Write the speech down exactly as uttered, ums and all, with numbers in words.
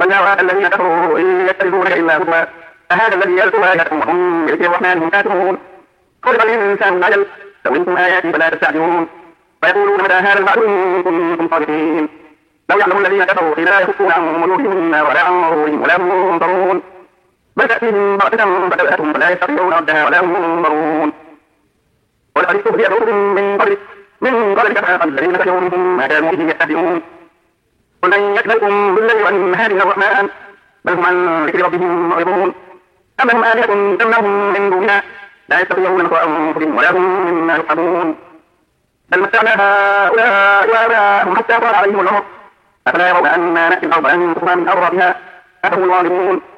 بل يرى الذين كفروا إن يتخذونك إلا هزوا أهذا الذي يذكر آياتكم وهم بذكر الرحمن هم كافرون خلق الإنسان من عجل لو أنتم آياتي فلا تستعجلون فيقولون متى هذا الوعد إن كنتم صادقين لو يعلم الذين كفروا لا يكفون عن وجوههم ولا عن ظهورهم ولا هم ينظرون بل تأتيهم بغتة فتبأتهم فلا يستطيعون ردها ولا هم ينظرون ولقد استهزئ برسل من قبلك من قبلك فحاق الذين كفروا منهم ما كانوا به يستهزئون قل من يكذبكم بالليل والنهار من الرحمن بل هم عن ذكر ربهم معرضون أم لهم آلهة تمنعهم من دوننا لا يستطيعون نصر أنفسهم ولا هم مما يحضرون بل متعنا هؤلاء وآباءهم حتى طال عليهم العمر أفلا يرون أنا نأتي الأرض أنفسها من أرضها أفهم الظالمون